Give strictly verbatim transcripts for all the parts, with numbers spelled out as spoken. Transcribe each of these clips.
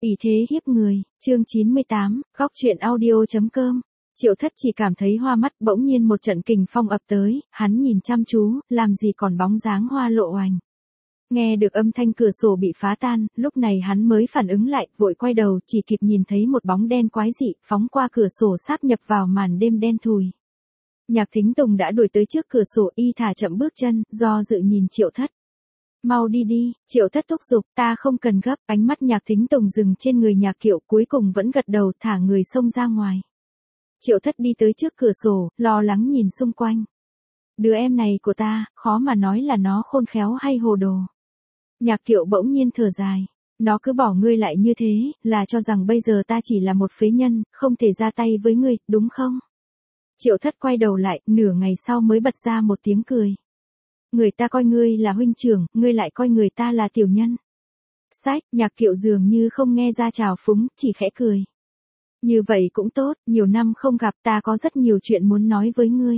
Ỷ thế hiếp người, chương chín mươi tám, góc truyện audio.com. Triệu Thất chỉ cảm thấy hoa mắt, bỗng nhiên một trận kình phong ập tới, hắn nhìn chăm chú, làm gì còn bóng dáng Hoa Lộ Oành. Nghe được âm thanh cửa sổ bị phá tan, lúc này hắn mới phản ứng lại, vội quay đầu, chỉ kịp nhìn thấy một bóng đen quái dị, phóng qua cửa sổ sáp nhập vào màn đêm đen thùi. Nhạc Thính Tùng đã đuổi tới trước cửa sổ, y thả chậm bước chân, do dự nhìn Triệu Thất. Mau đi đi, Triệu Thất thúc giục, ta không cần gấp, ánh mắt Nhạc Thính Tùng dừng trên người Nhạc Kiệu, cuối cùng vẫn gật đầu, thả người xông ra ngoài. Triệu Thất đi tới trước cửa sổ, lo lắng nhìn xung quanh. Đứa em này của ta, khó mà nói là nó khôn khéo hay hồ đồ. Nhạc Kiệu bỗng nhiên thở dài. Nó cứ bỏ ngươi lại như thế, là cho rằng bây giờ ta chỉ là một phế nhân, không thể ra tay với ngươi, đúng không? Triệu Thất quay đầu lại, nửa ngày sau mới bật ra một tiếng cười. Người ta coi ngươi là huynh trưởng, ngươi lại coi người ta là tiểu nhân. Sách, Nhạc Kiệu dường như không nghe ra trào phúng, chỉ khẽ cười. Như vậy cũng tốt, nhiều năm không gặp, ta có rất nhiều chuyện muốn nói với ngươi.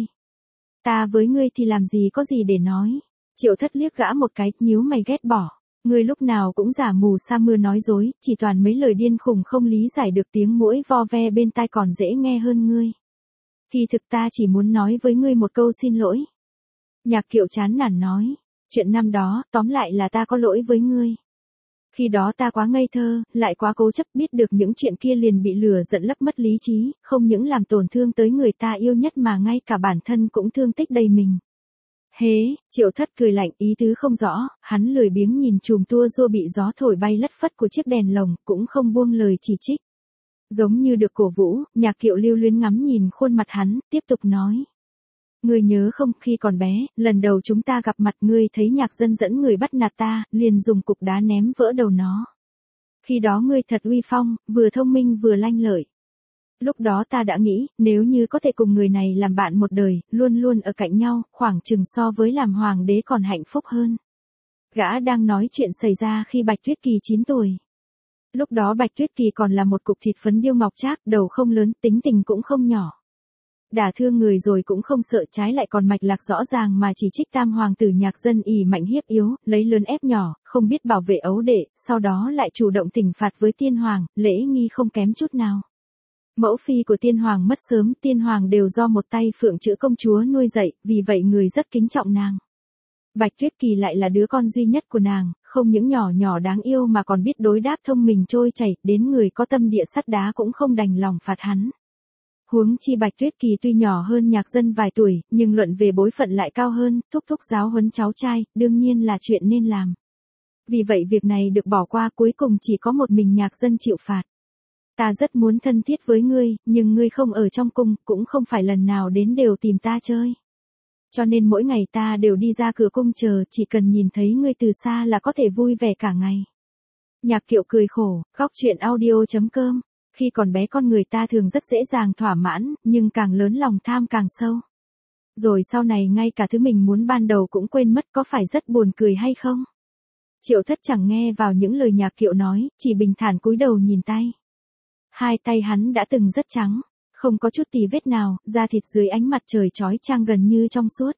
Ta với ngươi thì làm gì có gì để nói. Triệu Thất liếc gã một cái, nhíu mày ghét bỏ. Ngươi lúc nào cũng giả mù sa mưa nói dối, chỉ toàn mấy lời điên khùng không lý giải được, tiếng muỗi vo ve bên tai còn dễ nghe hơn ngươi. Kỳ thực ta chỉ muốn nói với ngươi một câu xin lỗi. Nhạc Kiệu chán nản nói, chuyện năm đó, tóm lại là ta có lỗi với ngươi. Khi đó ta quá ngây thơ, lại quá cố chấp, biết được những chuyện kia liền bị lừa giận lấp mất lý trí, không những làm tổn thương tới người ta yêu nhất mà ngay cả bản thân cũng thương tích đầy mình. Hế, Triệu Thất cười lạnh, ý tứ không rõ, hắn lười biếng nhìn chùm tua rua bị gió thổi bay lất phất của chiếc đèn lồng, cũng không buông lời chỉ trích. Giống như được cổ vũ, Nhạc Kiệu lưu luyến ngắm nhìn khuôn mặt hắn, tiếp tục nói. Ngươi nhớ không, khi còn bé, lần đầu chúng ta gặp mặt, ngươi thấy Nhạc Dân dẫn người bắt nạt ta, liền dùng cục đá ném vỡ đầu nó. Khi đó ngươi thật uy phong, vừa thông minh vừa lanh lợi. Lúc đó ta đã nghĩ, nếu như có thể cùng người này làm bạn một đời, luôn luôn ở cạnh nhau, khoảng chừng so với làm hoàng đế còn hạnh phúc hơn. Gã đang nói chuyện xảy ra khi Bạch Tuyết Kỳ chín tuổi. Lúc đó Bạch Tuyết Kỳ còn là một cục thịt phấn điêu ngọc trác, đầu không lớn, tính tình cũng không nhỏ. Đả thương người rồi cũng không sợ, trái lại còn mạch lạc rõ ràng mà chỉ trích tam hoàng tử Nhạc Dân ỷ mạnh hiếp yếu, lấy lớn ép nhỏ, không biết bảo vệ ấu đệ, sau đó lại chủ động thỉnh phạt với tiên hoàng, lễ nghi không kém chút nào. Mẫu phi của tiên hoàng mất sớm, tiên hoàng đều do một tay phượng chữ công chúa nuôi dạy, vì vậy người rất kính trọng nàng. Bạch Tuyết Kỳ lại là đứa con duy nhất của nàng, không những nhỏ nhỏ đáng yêu mà còn biết đối đáp thông minh trôi chảy, đến người có tâm địa sắt đá cũng không đành lòng phạt hắn. Huống chi Bạch Tuyết Kỳ tuy nhỏ hơn Nhạc Dân vài tuổi, nhưng luận về bối phận lại cao hơn, thúc thúc giáo huấn cháu trai, đương nhiên là chuyện nên làm. Vì vậy việc này được bỏ qua, cuối cùng chỉ có một mình Nhạc Dân chịu phạt. Ta rất muốn thân thiết với ngươi, nhưng ngươi không ở trong cung, cũng không phải lần nào đến đều tìm ta chơi. Cho nên mỗi ngày ta đều đi ra cửa cung chờ, chỉ cần nhìn thấy ngươi từ xa là có thể vui vẻ cả ngày. Nhạc Kiệu cười khổ, góc truyện audio.com. Khi còn bé con người ta thường rất dễ dàng thỏa mãn, nhưng càng lớn lòng tham càng sâu. Rồi sau này ngay cả thứ mình muốn ban đầu cũng quên mất, có phải rất buồn cười hay không? Triệu Thất chẳng nghe vào những lời Nhạc Kiệu nói, chỉ bình thản cúi đầu nhìn tay. Hai tay hắn đã từng rất trắng, không có chút tì vết nào, da thịt dưới ánh mặt trời chói chang gần như trong suốt.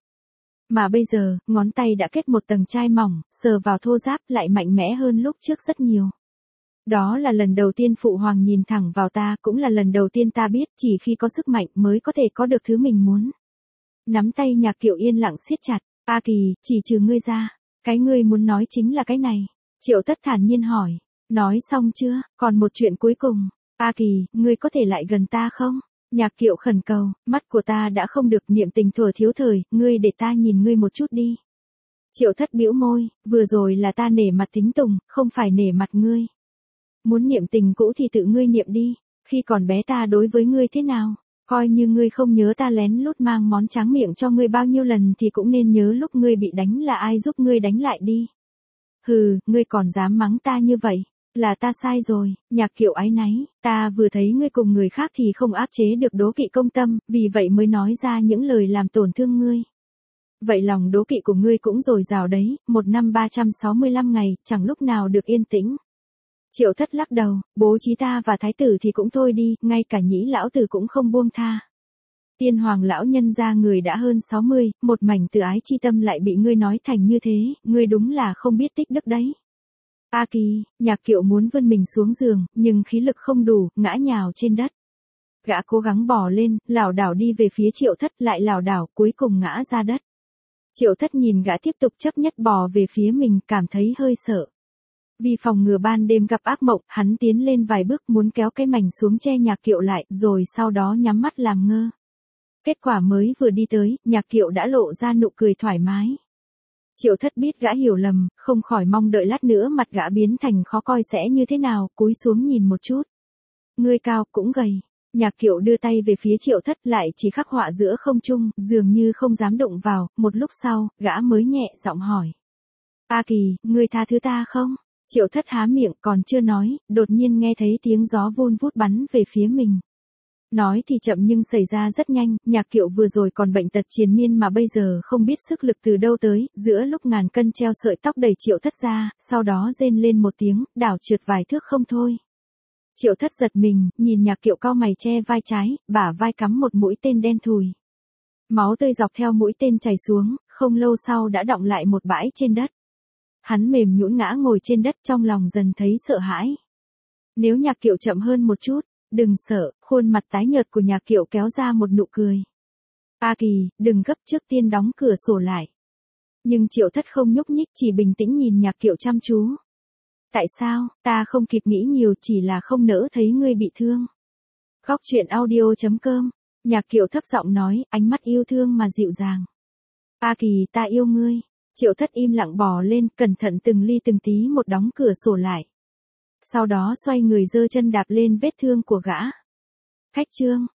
Mà bây giờ, ngón tay đã kết một tầng chai mỏng, sờ vào thô ráp lại mạnh mẽ hơn lúc trước rất nhiều. Đó là lần đầu tiên phụ hoàng nhìn thẳng vào ta, cũng là lần đầu tiên ta biết chỉ khi có sức mạnh mới có thể có được thứ mình muốn. Nắm tay Nhạc Kiệu yên lặng siết chặt. A Kỳ, chỉ trừ ngươi ra, cái ngươi muốn nói chính là cái này. Triệu Thất thản nhiên hỏi. Nói xong chưa, còn một chuyện cuối cùng. A Kỳ, ngươi có thể lại gần ta không? Nhạc Kiệu khẩn cầu, mắt của ta đã không được, niệm tình thuở thiếu thời, ngươi để ta nhìn ngươi một chút đi. Triệu Thất bĩu môi, vừa rồi là ta nể mặt Thính Tùng, không phải nể mặt ngươi. Muốn niệm tình cũ thì tự ngươi niệm đi, khi còn bé ta đối với ngươi thế nào, coi như ngươi không nhớ ta lén lút mang món tráng miệng cho ngươi bao nhiêu lần thì cũng nên nhớ lúc ngươi bị đánh là ai giúp ngươi đánh lại đi. Hừ, ngươi còn dám mắng ta như vậy, là ta sai rồi. Nhạc Kiệu áy náy, ta vừa thấy ngươi cùng người khác thì không áp chế được đố kỵ công tâm, vì vậy mới nói ra những lời làm tổn thương ngươi. Vậy lòng đố kỵ của ngươi cũng dồi dào đấy, một năm ba trăm sáu mươi lăm ngày, chẳng lúc nào được yên tĩnh. Triệu Thất lắc đầu, bố trí ta và thái tử thì cũng thôi đi, ngay cả nhĩ lão tử cũng không buông tha. Tiên hoàng lão nhân gia người đã hơn sáu mươi, một mảnh từ ái chi tâm lại bị ngươi nói thành như thế, ngươi đúng là không biết tích đức đấy. A Kỳ, Nhạc Kiệu muốn vươn mình xuống giường, nhưng khí lực không đủ, ngã nhào trên đất. Gã cố gắng bò lên, lảo đảo đi về phía Triệu Thất, lại lảo đảo, cuối cùng ngã ra đất. Triệu Thất nhìn gã tiếp tục chấp nhất bò về phía mình, cảm thấy hơi sợ. Vì phòng ngừa ban đêm gặp ác mộng, hắn tiến lên vài bước muốn kéo cái mảnh xuống che Nhạc Kiệu lại, rồi sau đó nhắm mắt làm ngơ. Kết quả mới vừa đi tới, Nhạc Kiệu đã lộ ra nụ cười thoải mái. Triệu Thất biết gã hiểu lầm, không khỏi mong đợi lát nữa mặt gã biến thành khó coi sẽ như thế nào, cúi xuống nhìn một chút. Người cao cũng gầy. Nhạc Kiệu đưa tay về phía Triệu Thất, lại chỉ khắc họa giữa không trung, dường như không dám động vào, một lúc sau, gã mới nhẹ giọng hỏi. A Kỳ, ngươi tha thứ ta không? Triệu Thất há miệng còn chưa nói, đột nhiên nghe thấy tiếng gió vun vút bắn về phía mình. Nói thì chậm nhưng xảy ra rất nhanh, Nhạc Kiệu vừa rồi còn bệnh tật triền miên mà bây giờ không biết sức lực từ đâu tới, giữa lúc ngàn cân treo sợi tóc đẩy Triệu Thất ra, sau đó rên lên một tiếng, đảo trượt vài thước không thôi. Triệu Thất giật mình, nhìn Nhạc Kiệu cau mày che vai trái, bả vai cắm một mũi tên đen thùi. Máu tươi dọc theo mũi tên chảy xuống, không lâu sau đã đọng lại một bãi trên đất. Hắn mềm nhũn ngã ngồi trên đất, trong lòng dần thấy sợ hãi. Nếu Nhạc Kiệu chậm hơn một chút, đừng sợ, khuôn mặt tái nhợt của Nhạc Kiệu kéo ra một nụ cười. A Kỳ, đừng gấp, trước tiên đóng cửa sổ lại. Nhưng Triệu Thất không nhúc nhích, chỉ bình tĩnh nhìn Nhạc Kiệu chăm chú. Tại sao, ta không kịp nghĩ nhiều, chỉ là không nỡ thấy ngươi bị thương. Góc truyện audio chấm com, Nhạc Kiệu thấp giọng nói, ánh mắt yêu thương mà dịu dàng. A Kỳ, ta yêu ngươi. Triệu Thất im lặng bò lên, cẩn thận từng ly từng tí một đóng cửa sổ lại. Sau đó xoay người giơ chân đạp lên vết thương của gã. Khách trương,